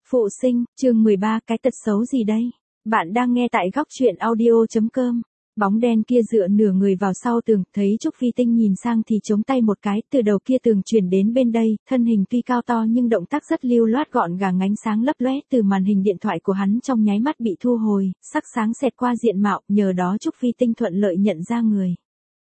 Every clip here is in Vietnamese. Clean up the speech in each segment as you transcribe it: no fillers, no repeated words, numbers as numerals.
Phụ sinh, chương 13, cái tật xấu gì đây? Bạn đang nghe tại góc truyện audio.com. Bóng đen kia dựa nửa người vào sau tường, thấy Trúc Phi Tinh nhìn sang thì chống tay một cái, từ đầu kia tường chuyển đến bên đây, thân hình tuy cao to nhưng động tác rất lưu loát gọn gàng, ánh sáng lấp lóe từ màn hình điện thoại của hắn trong nháy mắt bị thu hồi, sắc sáng xẹt qua diện mạo, nhờ đó Trúc Phi Tinh thuận lợi nhận ra người.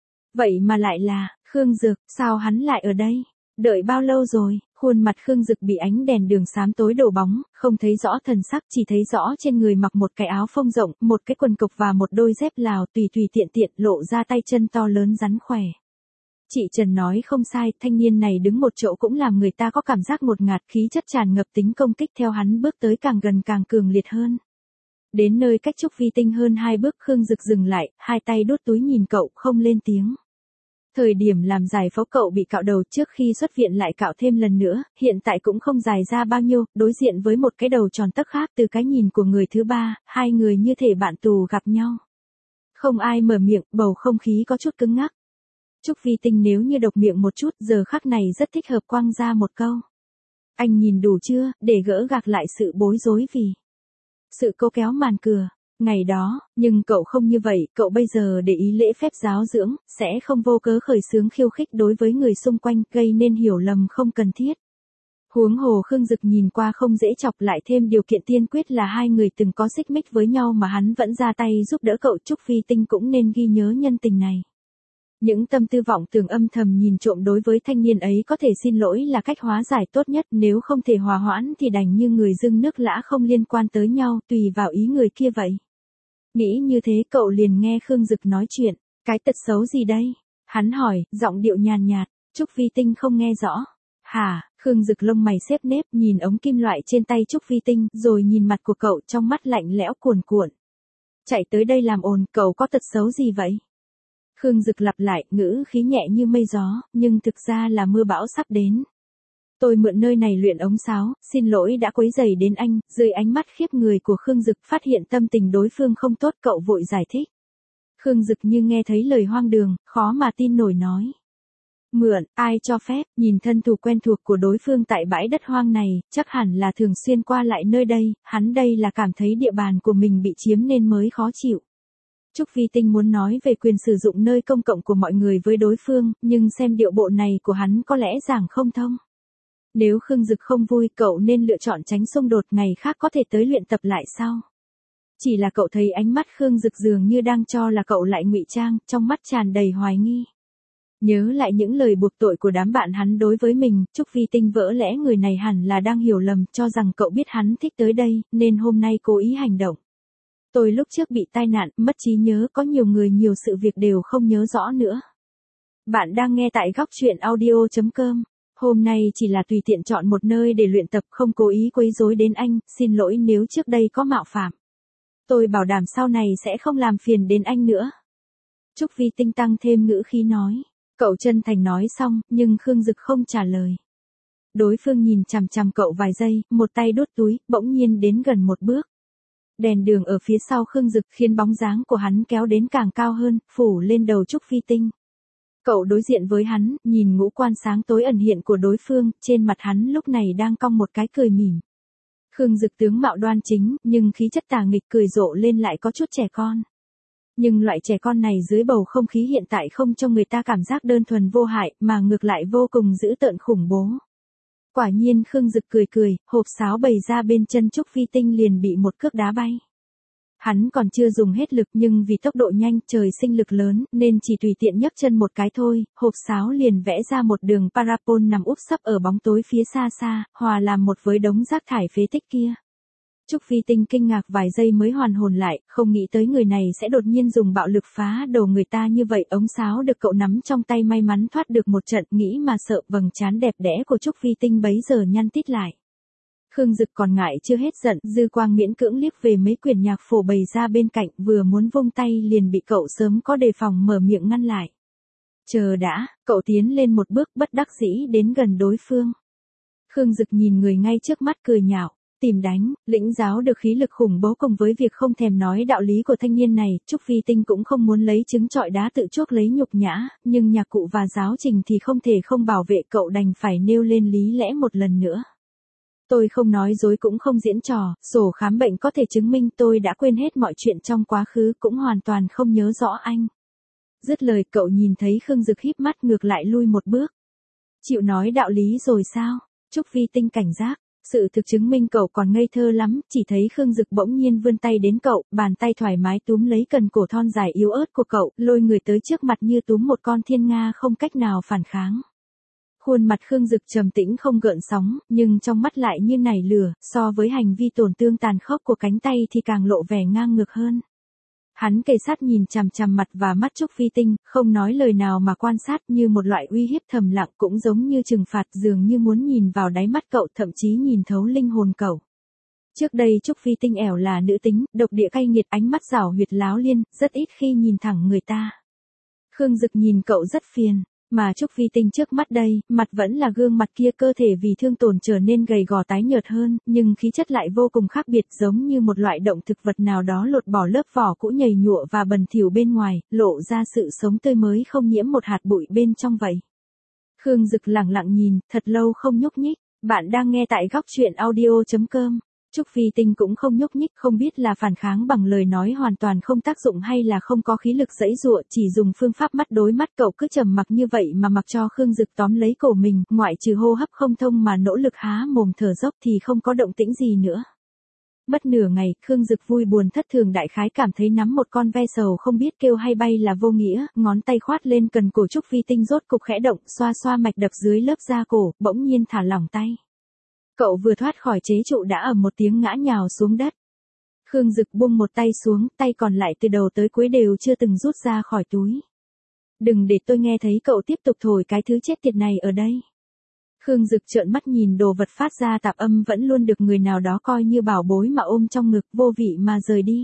Vậy mà lại là Khương Dực, sao hắn lại ở đây? Đợi bao lâu rồi? Khuôn mặt Khương Dực bị ánh đèn đường xám tối đổ bóng, không thấy rõ thần sắc, chỉ thấy rõ trên người mặc một cái áo phông rộng, một cái quần cộc và một đôi dép Lào tùy tiện tiện lộ ra tay chân to lớn rắn khỏe. Chị Trần nói không sai, thanh niên này đứng một chỗ cũng làm người ta có cảm giác ngột ngạt, khí chất tràn ngập tính công kích, theo hắn bước tới càng gần càng cường liệt hơn. Đến nơi cách Trúc Phi Tinh hơn 2 bước, Khương Dực dừng lại, hai tay đút túi nhìn cậu, không lên tiếng. Thời điểm làm giải phẫu cậu bị cạo đầu, trước khi xuất viện lại cạo thêm lần nữa, hiện tại cũng không dài ra bao nhiêu, đối diện với một cái đầu tròn tấc khác từ cái nhìn của người thứ ba, hai người như thể bạn tù gặp nhau. Không ai mở miệng, bầu không khí có chút cứng ngắc. Trúc Phi Tinh nếu như độc miệng một chút, giờ khắc này rất thích hợp quăng ra một câu. Anh nhìn đủ chưa, để gỡ gạc lại sự bối rối vì sự câu kéo màn cửa. Ngày đó, nhưng cậu không như vậy, cậu bây giờ để ý lễ phép giáo dưỡng, sẽ không vô cớ khởi xướng khiêu khích đối với người xung quanh, gây nên hiểu lầm không cần thiết. Huống hồ Khương Dực nhìn qua không dễ chọc, lại thêm điều kiện tiên quyết là hai người từng có xích mích với nhau mà hắn vẫn ra tay giúp đỡ cậu, Trúc Phi Tinh cũng nên ghi nhớ nhân tình này. Những tâm tư vọng tưởng âm thầm nhìn trộm đối với thanh niên ấy có thể xin lỗi là cách hóa giải tốt nhất, nếu không thể hòa hoãn thì đành như người dưng nước lã không liên quan tới nhau, tùy vào ý người kia vậy. Nghĩ như thế cậu liền nghe Khương Dực nói chuyện, cái tật xấu gì đây? Hắn hỏi, giọng điệu nhàn nhạt, Trúc Phi Tinh không nghe rõ. Hả? Khương Dực lông mày xếp nếp, nhìn ống kim loại trên tay Trúc Phi Tinh, rồi nhìn mặt của cậu, trong mắt lạnh lẽo cuồn cuộn. Chạy tới đây làm ồn, cậu có tật xấu gì vậy? Khương Dực lặp lại, ngữ khí nhẹ như mây gió, nhưng thực ra là mưa bão sắp đến. Tôi mượn nơi này luyện ống sáo, xin lỗi đã quấy rầy đến anh. Dưới ánh mắt khiếp người của Khương Dực phát hiện tâm tình đối phương không tốt, cậu vội giải thích. Khương Dực như nghe thấy lời hoang đường, khó mà tin nổi nói. Mượn, ai cho phép? Nhìn thân thủ quen thuộc của đối phương tại bãi đất hoang này, chắc hẳn là thường xuyên qua lại nơi đây, hắn đây là cảm thấy địa bàn của mình bị chiếm nên mới khó chịu. Trúc Phi Tinh muốn nói về quyền sử dụng nơi công cộng của mọi người với đối phương, nhưng xem điệu bộ này của hắn có lẽ giảng không thông. Nếu Khương Dực không vui, cậu nên lựa chọn tránh xung đột, ngày khác có thể tới luyện tập lại sau. Chỉ là cậu thấy ánh mắt Khương Dực dường như đang cho là cậu lại ngụy trang, trong mắt tràn đầy hoài nghi. Nhớ lại những lời buộc tội của đám bạn hắn đối với mình, Trúc Phi Tinh vỡ lẽ người này hẳn là đang hiểu lầm, cho rằng cậu biết hắn thích tới đây, nên hôm nay cố ý hành động. Tôi lúc trước bị tai nạn, mất trí nhớ, có nhiều người nhiều sự việc đều không nhớ rõ nữa. Bạn đang nghe tại góc truyện audio.com. Hôm nay chỉ là tùy tiện chọn một nơi để luyện tập, không cố ý quấy rối đến anh, xin lỗi nếu trước đây có mạo phạm. Tôi bảo đảm sau này sẽ không làm phiền đến anh nữa. Trúc Phi Tinh tăng thêm ngữ khí nói. Cậu chân thành nói xong, nhưng Khương Dực không trả lời. Đối phương nhìn chằm chằm cậu vài giây, một tay đút túi, bỗng nhiên đến gần một bước. Đèn đường ở phía sau Khương Dực khiến bóng dáng của hắn kéo đến càng cao hơn, phủ lên đầu Trúc Phi Tinh. Cậu đối diện với hắn, nhìn ngũ quan sáng tối ẩn hiện của đối phương, trên mặt hắn lúc này đang cong một cái cười mỉm. Khương Dực tướng mạo đoan chính, nhưng khí chất tà nghịch, cười rộ lên lại có chút trẻ con. Nhưng loại trẻ con này dưới bầu không khí hiện tại không cho người ta cảm giác đơn thuần vô hại, mà ngược lại vô cùng dữ tợn khủng bố. Quả nhiên Khương Dực cười, hộp sáo bày ra bên chân Trúc Phi Tinh liền bị một cước đá bay. Hắn còn chưa dùng hết lực nhưng vì tốc độ nhanh, trời sinh lực lớn, nên chỉ tùy tiện nhấc chân một cái thôi, hộp sáo liền vẽ ra một đường parabol nằm úp sấp ở bóng tối phía xa xa, hòa làm một với đống rác thải phế tích kia. Trúc Phi Tinh kinh ngạc vài giây mới hoàn hồn lại, không nghĩ tới người này sẽ đột nhiên dùng bạo lực phá đầu người ta như vậy. Ống sáo được cậu nắm trong tay may mắn thoát được một trận, nghĩ mà sợ, vầng trán đẹp đẽ của Trúc Phi Tinh bấy giờ nhăn tít lại. Khương Dực còn ngại chưa hết giận, dư quang miễn cưỡng liếc về mấy quyển nhạc phổ bày ra bên cạnh, vừa muốn vung tay liền bị cậu sớm có đề phòng mở miệng ngăn lại. Chờ đã, cậu tiến lên một bước, bất đắc dĩ đến gần đối phương. Khương Dực nhìn người ngay trước mắt cười nhạo. Tìm đánh, lĩnh giáo được khí lực khủng bố cùng với việc không thèm nói đạo lý của thanh niên này, Trúc Phi Tinh cũng không muốn lấy trứng trọi đá tự chuốc lấy nhục nhã, nhưng nhạc cụ và giáo trình thì không thể không bảo vệ, cậu đành phải nêu lên lý lẽ một lần nữa. Tôi không nói dối cũng không diễn trò, sổ khám bệnh có thể chứng minh tôi đã quên hết mọi chuyện trong quá khứ, cũng hoàn toàn không nhớ rõ anh. Dứt lời cậu nhìn thấy Khương Dực híp mắt ngược lại lui một bước. Chịu nói đạo lý rồi sao? Trúc Vi Tinh cảnh giác. Sự thực chứng minh cậu còn ngây thơ lắm, chỉ thấy Khương Dực bỗng nhiên vươn tay đến cậu, bàn tay thoải mái túm lấy cần cổ thon dài yếu ớt của cậu, lôi người tới trước mặt như túm một con thiên nga không cách nào phản kháng. Khuôn mặt Khương Dực trầm tĩnh không gợn sóng, nhưng trong mắt lại như nảy lửa, so với hành vi tổn thương tàn khốc của cánh tay thì càng lộ vẻ ngang ngược hơn. Hắn kề sát nhìn chằm chằm mặt và mắt Trúc Vi Tinh, không nói lời nào mà quan sát như một loại uy hiếp thầm lặng, cũng giống như trừng phạt, dường như muốn nhìn vào đáy mắt cậu, thậm chí nhìn thấu linh hồn cậu. Trước đây Trúc Vi Tinh ẻo là nữ tính, độc địa cay nghiệt, ánh mắt giảo huyệt láo liên, rất ít khi nhìn thẳng người ta. Khương Dực nhìn cậu rất phiền. Mà Trúc Vi Tinh trước mắt đây, mặt vẫn là gương mặt kia, cơ thể vì thương tổn trở nên gầy gò tái nhợt hơn, nhưng khí chất lại vô cùng khác biệt, giống như một loại động thực vật nào đó lột bỏ lớp vỏ cũ nhầy nhụa và bẩn thỉu bên ngoài, lộ ra sự sống tươi mới không nhiễm một hạt bụi bên trong vậy. Khương Dực lặng lặng nhìn, thật lâu không nhúc nhích. Bạn đang nghe tại góc truyện audio.com. Trúc Vi Tinh cũng không nhúc nhích, không biết là phản kháng bằng lời nói hoàn toàn không tác dụng hay là không có khí lực giãy giụa, chỉ dùng phương pháp mắt đối mắt. Cậu cứ trầm mặc như vậy mà mặc cho Khương Dực tóm lấy cổ mình, ngoại trừ hô hấp không thông mà nỗ lực há mồm thở dốc thì không có động tĩnh gì nữa. Mất nửa ngày, Khương Dực vui buồn thất thường, đại khái cảm thấy nắm một con ve sầu không biết kêu hay bay là vô nghĩa, ngón tay khoát lên cần cổ Trúc Vi Tinh rốt cục khẽ động, xoa xoa mạch đập dưới lớp da cổ, bỗng nhiên thả lỏng tay. Cậu vừa thoát khỏi chế trụ đã ầm một tiếng ngã nhào xuống đất. Khương Dực buông một tay xuống, tay còn lại từ đầu tới cuối đều chưa từng rút ra khỏi túi. Đừng để tôi nghe thấy cậu tiếp tục thổi cái thứ chết tiệt này ở đây. Khương Dực trợn mắt nhìn đồ vật phát ra tạp âm vẫn luôn được người nào đó coi như bảo bối mà ôm trong ngực, vô vị mà rời đi.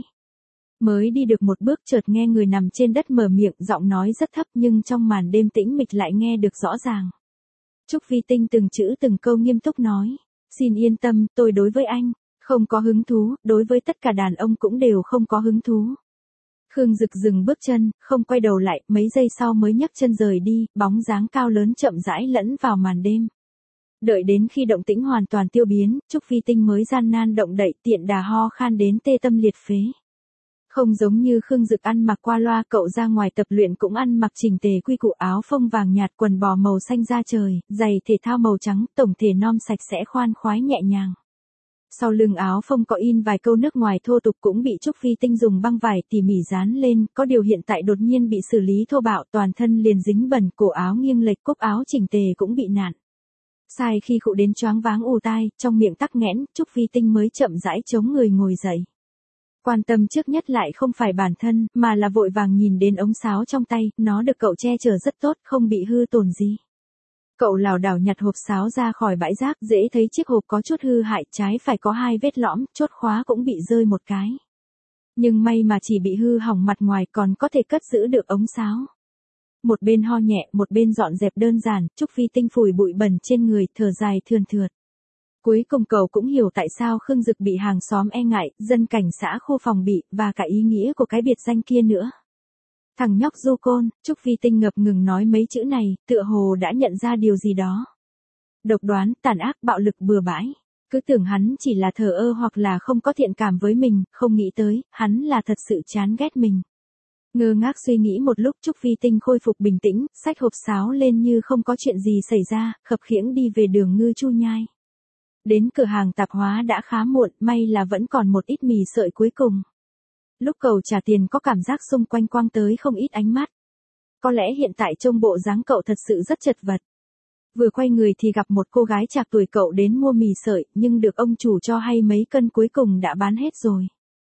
Mới đi được một bước chợt nghe người nằm trên đất mở miệng, giọng nói rất thấp nhưng trong màn đêm tĩnh mịch lại nghe được rõ ràng. Trúc Vi Tinh từng chữ từng câu nghiêm túc nói. Xin yên tâm, tôi đối với anh không có hứng thú, đối với tất cả đàn ông cũng đều không có hứng thú. Khương Dực dừng bước chân, không quay đầu lại, mấy giây sau mới nhấc chân rời đi, bóng dáng cao lớn chậm rãi lẫn vào màn đêm. Đợi đến khi động tĩnh hoàn toàn tiêu biến, Trúc Vi Tinh mới gian nan động đậy, tiện đà ho khan đến tê tâm liệt phế. Không giống như Khương Dực ăn mặc qua loa, cậu ra ngoài tập luyện cũng ăn mặc chỉnh tề quy củ, áo phông vàng nhạt, quần bò màu xanh da trời, giày thể thao màu trắng, tổng thể non sạch sẽ khoan khoái nhẹ nhàng. Sau lưng áo phông có in vài câu nước ngoài thô tục cũng bị Trúc Vi Tinh dùng băng vải tỉ mỉ dán lên, có điều hiện tại đột nhiên bị xử lý thô bạo, toàn thân liền dính bẩn, cổ áo nghiêng lệch, cúc áo chỉnh tề cũng bị nặn. Sai khi khụ đến choáng váng ù tai, trong miệng tắc nghẽn, Trúc Vi Tinh mới chậm rãi chống người ngồi dậy. Quan tâm trước nhất lại không phải bản thân, mà là vội vàng nhìn đến ống sáo trong tay, nó được cậu che chở rất tốt, không bị hư tổn gì. Cậu lảo đảo nhặt hộp sáo ra khỏi bãi rác, dễ thấy chiếc hộp có chút hư hại, trái phải có 2 vết lõm, chốt khóa cũng bị rơi một cái. Nhưng may mà chỉ bị hư hỏng mặt ngoài, còn có thể cất giữ được ống sáo. Một bên ho nhẹ, một bên dọn dẹp đơn giản, Trúc Vi Tinh phủi bụi bẩn trên người, thở dài thườn thượt. Cuối cùng cậu cũng hiểu tại sao Khương Dực bị hàng xóm e ngại, dân cảnh xã khu phòng bị, và cả ý nghĩa của cái biệt danh kia nữa. Thằng nhóc du côn, Trúc Vi Tinh ngập ngừng nói mấy chữ này, tựa hồ đã nhận ra điều gì đó. Độc đoán, tàn ác, bạo lực bừa bãi. Cứ tưởng hắn chỉ là thờ ơ hoặc là không có thiện cảm với mình, không nghĩ tới, hắn là thật sự chán ghét mình. Ngơ ngác suy nghĩ một lúc, Trúc Vi Tinh khôi phục bình tĩnh, xách hộp sáo lên như không có chuyện gì xảy ra, khập khiễng đi về đường Ngư Chu Nhai. Đến cửa hàng tạp hóa đã khá muộn, may là vẫn còn một ít mì sợi cuối cùng. Lúc cậu trả tiền có cảm giác xung quanh quăng tới không ít ánh mắt. Có lẽ hiện tại trông bộ dáng cậu thật sự rất chật vật. Vừa quay người thì gặp một cô gái trạc tuổi cậu đến mua mì sợi, nhưng được ông chủ cho hay mấy cân cuối cùng đã bán hết rồi.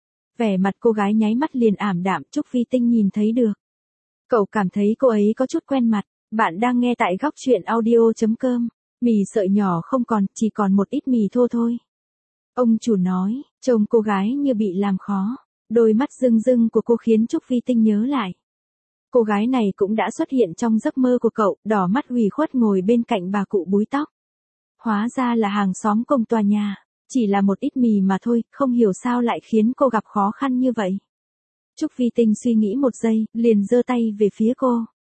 Vẻ mặt cô gái nháy mắt liền ảm đạm, Trúc Vi Tinh nhìn thấy được. Cậu cảm thấy cô ấy có chút quen mặt. Bạn đang nghe tại góc truyện audio.com. Mì sợi nhỏ không còn, chỉ còn một ít mì thô thôi. Ông chủ nói, trông cô gái như bị làm khó. Đôi mắt rưng rưng của cô khiến Trúc Vi Tinh nhớ lại. Cô gái này cũng đã xuất hiện trong giấc mơ của cậu, đỏ mắt ủy khuất ngồi bên cạnh bà cụ búi tóc. Hóa ra là hàng xóm cùng tòa nhà, chỉ là một ít mì mà thôi, không hiểu sao lại khiến cô gặp khó khăn như vậy. Trúc Vi Tinh suy nghĩ một giây, liền giơ tay về phía cô.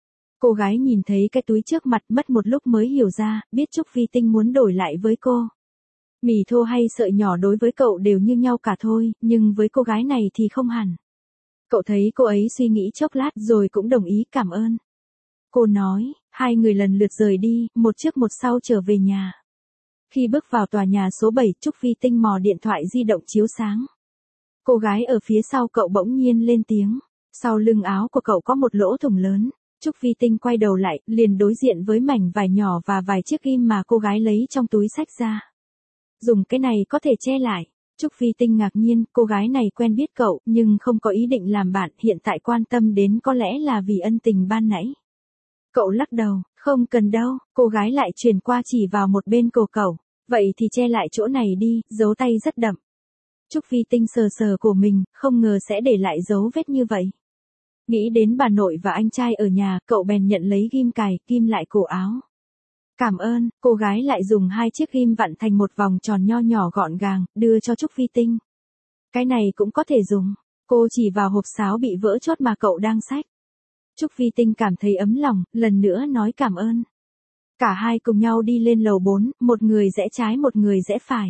Cô gái nhìn thấy cái túi trước mặt, mất một lúc mới hiểu ra, biết Trúc Vi Tinh muốn đổi lại với cô. Mì thô hay sợi nhỏ đối với cậu đều như nhau cả thôi, nhưng với cô gái này thì không hẳn. Cậu thấy cô ấy suy nghĩ chốc lát rồi cũng đồng ý cảm ơn. Cô nói, hai người lần lượt rời đi, một trước một sau trở về nhà. Khi bước vào tòa nhà số 7, Trúc Phi Tinh mò điện thoại di động chiếu sáng. Cô gái ở phía sau cậu bỗng nhiên lên tiếng. Sau lưng áo của cậu có một lỗ thủng lớn. Trúc Phi Tinh quay đầu lại, liền đối diện với mảnh vải nhỏ và vài chiếc ghim mà cô gái lấy trong túi xách ra. Dùng cái này có thể che lại. Trúc Phi Tinh ngạc nhiên, cô gái này quen biết cậu, nhưng không có ý định làm bạn, hiện tại quan tâm đến có lẽ là vì ân tình ban nãy. Cậu lắc đầu, không cần đâu, cô gái lại chuyển qua chỉ vào một bên cổ cậu. Vậy thì che lại chỗ này đi, dấu tay rất đậm. Trúc Phi Tinh sờ sờ của mình, không ngờ sẽ để lại dấu vết như vậy. Nghĩ đến bà nội và anh trai ở nhà, cậu bèn nhận lấy ghim cài, ghim lại cổ áo. Cảm ơn, cô gái lại dùng hai chiếc ghim vặn thành một vòng tròn nho nhỏ gọn gàng, đưa cho Trúc Phi Tinh. Cái này cũng có thể dùng. Cô chỉ vào hộp sáo bị vỡ chốt mà cậu đang xách. Trúc Phi Tinh cảm thấy ấm lòng, lần nữa nói cảm ơn. Cả hai cùng nhau đi lên lầu 4, một người rẽ trái một người rẽ phải.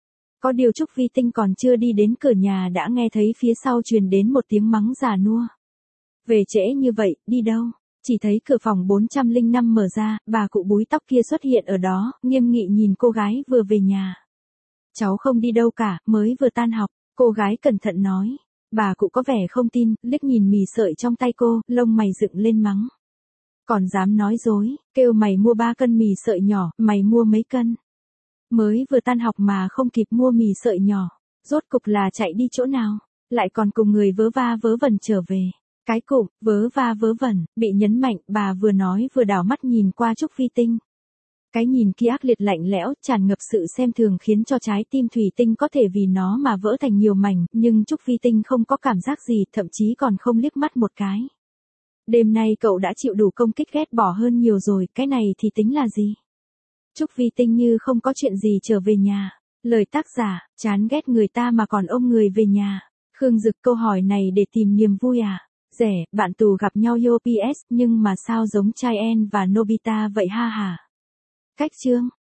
Có điều Trúc Phi Tinh còn chưa đi đến cửa nhà đã nghe thấy phía sau truyền đến một tiếng mắng già nua. Về trễ như vậy, đi đâu? Chỉ thấy cửa phòng 405 mở ra, bà cụ búi tóc kia xuất hiện ở đó, nghiêm nghị nhìn cô gái vừa về nhà. Cháu không đi đâu cả, mới vừa tan học, cô gái cẩn thận nói. Bà cụ có vẻ không tin, liếc nhìn mì sợi trong tay cô, lông mày dựng lên mắng. Còn dám nói dối, kêu mày mua 3 cân mì sợi nhỏ, mày mua mấy cân? Mới vừa tan học mà không kịp mua mì sợi nhỏ, rốt cục là chạy đi chỗ nào, lại còn cùng người vớ va vớ vẩn trở về. Cái cụm, vớ va vớ vẩn, bị nhấn mạnh, bà vừa nói vừa đảo mắt nhìn qua Trúc Phi Tinh. Cái nhìn kia ác liệt lạnh lẽo, tràn ngập sự xem thường khiến cho trái tim Thủy Tinh có thể vì nó mà vỡ thành nhiều mảnh, nhưng Trúc Phi Tinh không có cảm giác gì, thậm chí còn không liếc mắt một cái. Đêm nay cậu đã chịu đủ công kích ghét bỏ hơn nhiều rồi, cái này thì tính là gì? Trúc Phi Tinh như không có chuyện gì trở về nhà. Lời tác giả, chán ghét người ta mà còn ôm người về nhà. Khương Dực câu hỏi này để tìm niềm vui à? Rẻ, bạn tù gặp nhau yo PS, nhưng mà sao giống Chai En và Nobita vậy ha hả? Cách chương